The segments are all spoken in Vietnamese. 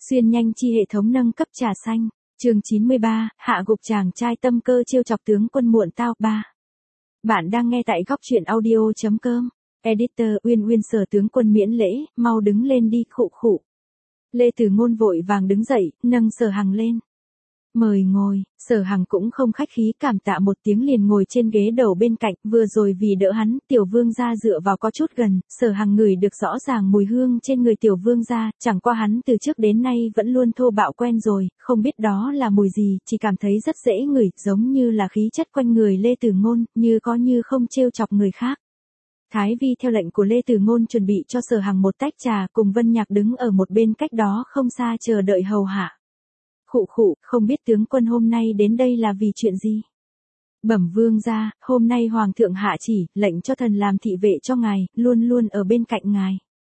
Xuyên nhanh chi hệ thống nâng cấp trà xanh, chương 93, hạ gục chàng trai tâm cơ trêu chọc tướng quân muộn tao 3. Bạn đang nghe tại góc truyện audio.com. Editor Uyên Uyên Sở tướng quân miễn lễ, mau đứng lên đi khụ khụ. Lê Tử Ngôn vội vàng đứng dậy, nâng Sở Hằng lên. Mời ngồi, Sở Hằng cũng không khách khí cảm tạ một tiếng liền ngồi trên ghế đầu bên cạnh, vừa rồi vì đỡ hắn, tiểu vương gia dựa vào có chút gần, Sở Hằng ngửi được rõ ràng mùi hương trên người tiểu vương gia, chẳng qua hắn từ trước đến nay vẫn luôn thô bạo quen rồi, không biết đó là mùi gì, chỉ cảm thấy rất dễ ngửi, giống như là khí chất quanh người Lê Tử Ngôn, như có như không trêu chọc người khác. Thái Vi theo lệnh của Lê Tử Ngôn chuẩn bị cho Sở Hằng một tách trà, cùng Vân Nhạc đứng ở một bên cách đó không xa chờ đợi hầu hạ. Khụ khụ, không biết tướng quân hôm nay đến đây là vì chuyện gì? Bẩm vương gia, hôm nay hoàng thượng hạ chỉ, lệnh cho thần làm thị vệ cho ngài, luôn luôn ở bên cạnh ngài.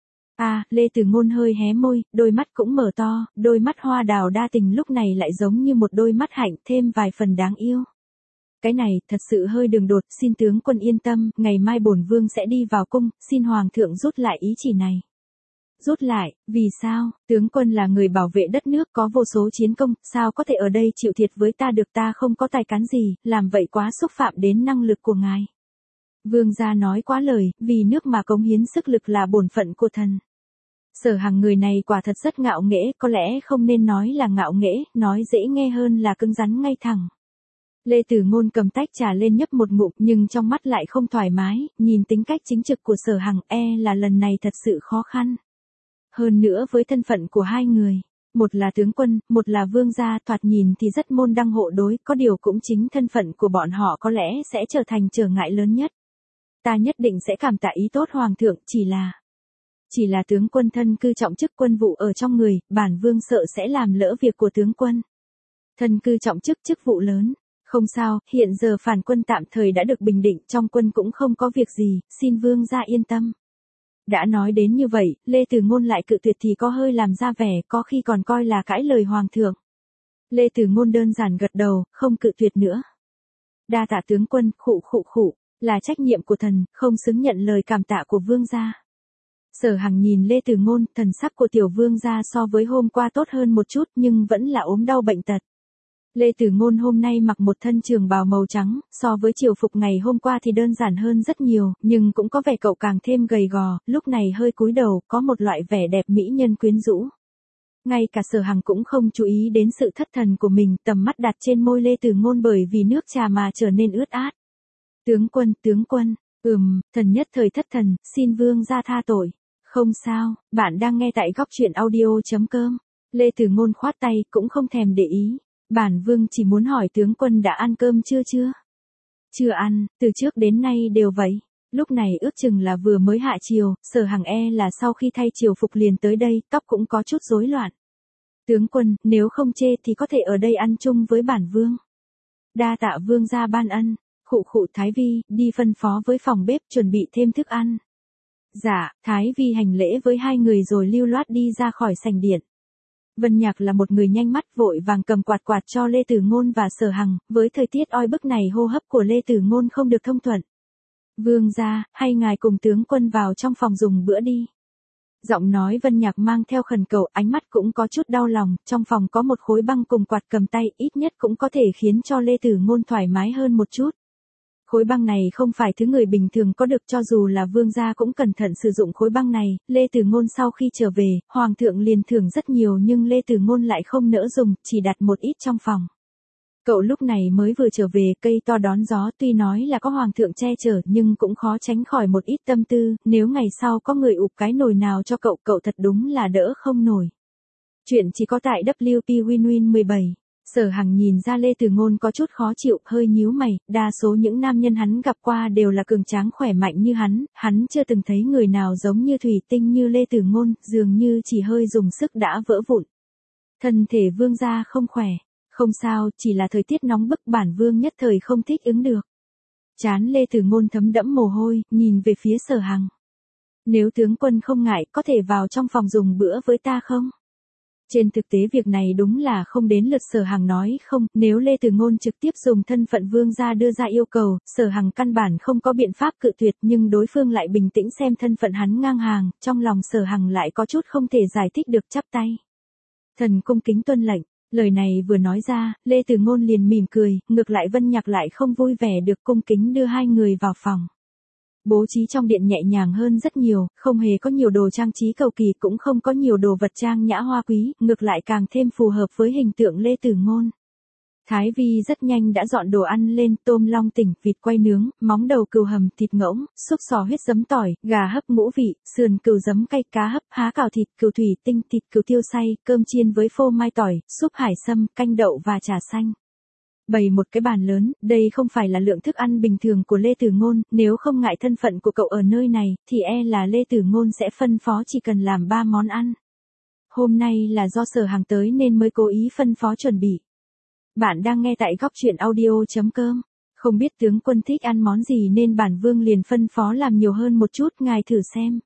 Lê Tử Ngôn hơi hé môi, đôi mắt cũng mở to, đôi mắt hoa đào đa tình lúc này lại giống như một đôi mắt hạnh, thêm vài phần đáng yêu. Cái này, thật sự hơi đường đột, xin tướng quân yên tâm, ngày mai bổn vương sẽ đi vào cung, xin hoàng thượng rút lại ý chỉ này. Rút lại, vì sao, tướng quân là người bảo vệ đất nước có vô số chiến công, sao có thể ở đây chịu thiệt với ta được, ta không có tài cán gì, làm vậy quá xúc phạm đến năng lực của ngài. Vương gia nói quá lời, vì nước mà cống hiến sức lực là bổn phận của thần. Sở Hằng người này quả thật rất ngạo nghễ, có lẽ không nên nói là ngạo nghễ, nói dễ nghe hơn là cứng rắn ngay thẳng. Lê Tử Ngôn cầm tách trà lên nhấp một ngụm nhưng trong mắt lại không thoải mái, nhìn tính cách chính trực của Sở Hằng là lần này thật sự khó khăn. Hơn nữa với thân phận của hai người, một là tướng quân, một là vương gia, thoạt nhìn thì rất môn đăng hộ đối, có điều cũng chính thân phận của bọn họ có lẽ sẽ trở thành trở ngại lớn nhất. Ta nhất định sẽ cảm tạ ý tốt hoàng thượng, chỉ là tướng quân thân cư trọng chức quân vụ ở trong người, bản vương sợ sẽ làm lỡ việc của tướng quân. Thân cư trọng chức vụ lớn, không sao, hiện giờ phản quân tạm thời đã được bình định, trong quân cũng không có việc gì, xin vương gia yên tâm. Đã nói đến như vậy, Lê Tử Ngôn lại cự tuyệt thì có hơi làm ra vẻ, có khi còn coi là cãi lời hoàng thượng. Lê Tử Ngôn đơn giản gật đầu, không cự tuyệt nữa. Đa tạ tướng quân, khụ, là trách nhiệm của thần, không xứng nhận lời cảm tạ của vương gia. Sở Hằng nhìn Lê Tử Ngôn, thần sắc của tiểu vương gia so với hôm qua tốt hơn một chút nhưng vẫn là ốm đau bệnh tật. Lê Tử Ngôn hôm nay mặc một thân trường bào màu trắng, so với triều phục ngày hôm qua thì đơn giản hơn rất nhiều, nhưng cũng có vẻ cậu càng thêm gầy gò, lúc này hơi cúi đầu, có một loại vẻ đẹp mỹ nhân quyến rũ. Ngay cả Sở Hằng cũng không chú ý đến sự thất thần của mình, tầm mắt đặt trên môi Lê Tử Ngôn bởi vì nước trà mà trở nên ướt át. Tướng quân, thần nhất thời thất thần, xin vương gia tha tội. Không sao, bạn đang nghe tại góc truyện audio.com. Lê Tử Ngôn khoát tay, cũng không thèm để ý. Bản vương chỉ muốn hỏi tướng quân đã ăn cơm chưa? Chưa ăn, từ trước đến nay đều vậy. Lúc này ước chừng là vừa mới hạ chiều, Sở Hằng là sau khi thay triều phục liền tới đây, tóc cũng có chút rối loạn. Tướng quân, nếu không chê thì có thể ở đây ăn chung với bản vương. Đa tạ vương gia ban ân. Khụ Thái Vi, đi phân phó với phòng bếp chuẩn bị thêm thức ăn. Dạ, Thái Vi hành lễ với hai người rồi lưu loát đi ra khỏi sảnh điện. Vân Nhạc là một người nhanh mắt, vội vàng cầm quạt cho Lê Tử Ngôn và Sở Hằng, với thời tiết oi bức này hô hấp của Lê Tử Ngôn không được thông thuận. Vương gia, hay ngài cùng tướng quân vào trong phòng dùng bữa đi. Giọng nói Vân Nhạc mang theo khẩn cầu, ánh mắt cũng có chút đau lòng, trong phòng có một khối băng cùng quạt cầm tay, ít nhất cũng có thể khiến cho Lê Tử Ngôn thoải mái hơn một chút. Khối băng này không phải thứ người bình thường có được, cho dù là vương gia cũng cẩn thận sử dụng khối băng này. Lê Tử Ngôn sau khi trở về, hoàng thượng liền thưởng rất nhiều nhưng Lê Tử Ngôn lại không nỡ dùng, chỉ đặt một ít trong phòng. Cậu lúc này mới vừa trở về, cây to đón gió, tuy nói là có hoàng thượng che chở nhưng cũng khó tránh khỏi một ít tâm tư, nếu ngày sau có người ụp cái nồi nào cho cậu thật đúng là đỡ không nổi. Chuyện chỉ có tại WP Win 17. Sở Hằng nhìn ra Lê Tử Ngôn có chút khó chịu, hơi nhíu mày, đa số những nam nhân hắn gặp qua đều là cường tráng khỏe mạnh như hắn chưa từng thấy người nào giống như thủy tinh như Lê Tử Ngôn, dường như chỉ hơi dùng sức đã vỡ vụn. Thân thể vương gia không khỏe, không sao, chỉ là thời tiết nóng bức, bản vương nhất thời không thích ứng được. Trán Lê Tử Ngôn thấm đẫm mồ hôi, nhìn về phía Sở Hằng. Nếu tướng quân không ngại, có thể vào trong phòng dùng bữa với ta không? Trên thực tế việc này đúng là không đến lượt Sở Hằng nói không, nếu Lê Tử Ngôn trực tiếp dùng thân phận vương gia đưa ra yêu cầu, Sở Hằng căn bản không có biện pháp cự tuyệt, nhưng đối phương lại bình tĩnh xem thân phận hắn ngang hàng, trong lòng Sở Hằng lại có chút không thể giải thích được, chắp tay. Thần cung kính tuân lệnh. Lời này vừa nói ra, Lê Tử Ngôn liền mỉm cười, ngược lại Vân Nhạc lại không vui vẻ được cung kính đưa hai người vào phòng. Bố trí trong điện nhẹ nhàng hơn rất nhiều, không hề có nhiều đồ trang trí cầu kỳ, cũng không có nhiều đồ vật trang nhã hoa quý, ngược lại càng thêm phù hợp với hình tượng Lê Tử Ngôn. Thái Vi rất nhanh đã dọn đồ ăn lên, tôm long tỉnh, vịt quay nướng, móng đầu cừu hầm, thịt ngỗng, xúc xò huyết giấm tỏi, gà hấp ngũ vị, sườn cừu giấm cay, cá hấp, há cảo thịt cừu thủy tinh, thịt cừu tiêu xay, cơm chiên với phô mai tỏi, súp hải sâm, canh đậu và trà xanh. Bày một cái bàn lớn, đây không phải là lượng thức ăn bình thường của Lê Tử Ngôn, nếu không ngại thân phận của cậu ở nơi này, thì là Lê Tử Ngôn sẽ phân phó chỉ cần làm 3 món ăn. Hôm nay là do Sở Hằng tới nên mới cố ý phân phó chuẩn bị. Bạn đang nghe tại góc truyện audio.com. Không biết tướng quân thích ăn món gì nên bản vương liền phân phó làm nhiều hơn một chút, ngài thử xem.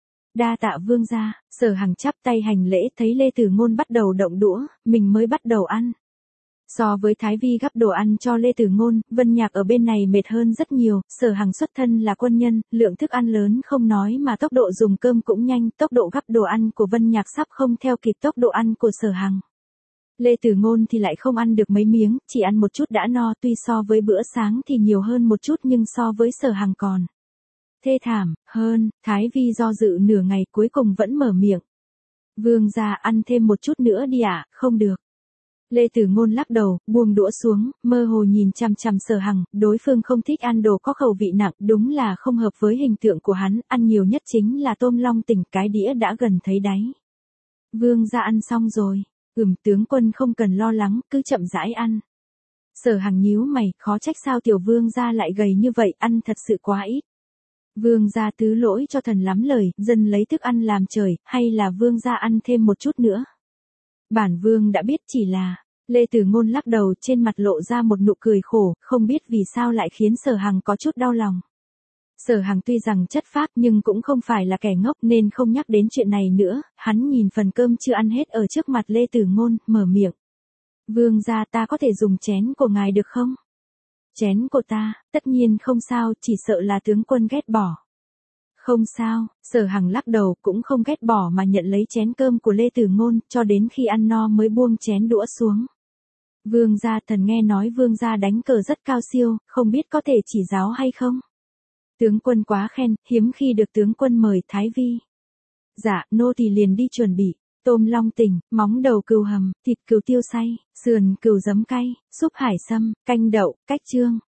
Đa tạ vương gia. Sở Hằng chắp tay hành lễ, thấy Lê Tử Ngôn bắt đầu động đũa, mình mới bắt đầu ăn. So với Thái Vi gắp đồ ăn cho Lê Tử Ngôn, Vân Nhạc ở bên này mệt hơn rất nhiều. Sở Hằng xuất thân là quân nhân, lượng thức ăn lớn không nói mà tốc độ dùng cơm cũng nhanh, tốc độ gắp đồ ăn của Vân Nhạc sắp không theo kịp tốc độ ăn của Sở Hằng. Lê Tử Ngôn thì lại không ăn được mấy miếng, chỉ ăn một chút đã no, tuy so với bữa sáng thì nhiều hơn một chút nhưng so với Sở Hằng còn thê thảm hơn. Thái Vi do dự nửa ngày cuối cùng vẫn mở miệng. Vương gia ăn thêm một chút nữa đi ạ, không được. Lê Tử Ngôn lắc đầu, buông đũa xuống, mơ hồ nhìn chằm chằm Sở Hằng, đối phương không thích ăn đồ có khẩu vị nặng, đúng là không hợp với hình tượng của hắn, ăn nhiều nhất chính là tôm long tỉnh, cái đĩa đã gần thấy đáy. Vương gia ăn xong rồi. Tướng quân không cần lo lắng, cứ chậm rãi ăn. Sở Hằng nhíu mày, khó trách sao tiểu vương gia lại gầy như vậy, ăn thật sự quá ít. Vương gia tứ lỗi cho thần lắm lời, dân lấy thức ăn làm trời, hay là vương gia ăn thêm một chút nữa. Bản vương đã biết, chỉ là... Lê Tử Ngôn lắc đầu, trên mặt lộ ra một nụ cười khổ, không biết vì sao lại khiến Sở Hằng có chút đau lòng. Sở Hằng tuy rằng chất phác nhưng cũng không phải là kẻ ngốc nên không nhắc đến chuyện này nữa, hắn nhìn phần cơm chưa ăn hết ở trước mặt Lê Tử Ngôn, mở miệng. Vương gia, ta có thể dùng chén của ngài được không? Chén của ta, tất nhiên không sao, chỉ sợ là tướng quân ghét bỏ. Không sao, Sở Hằng lắc đầu, cũng không ghét bỏ mà nhận lấy chén cơm của Lê Tử Ngôn, cho đến khi ăn no mới buông chén đũa xuống. Vương gia, thần nghe nói vương gia đánh cờ rất cao siêu, không biết có thể chỉ giáo hay không? Tướng quân quá khen, hiếm khi được tướng quân mời. Thái Vi. Dạ, nô tỳ liền đi chuẩn bị. Tôm long tỉnh, móng đầu cừu hầm, thịt cừu tiêu xay, sườn cừu giấm cay, súp hải sâm, canh đậu, cách trương.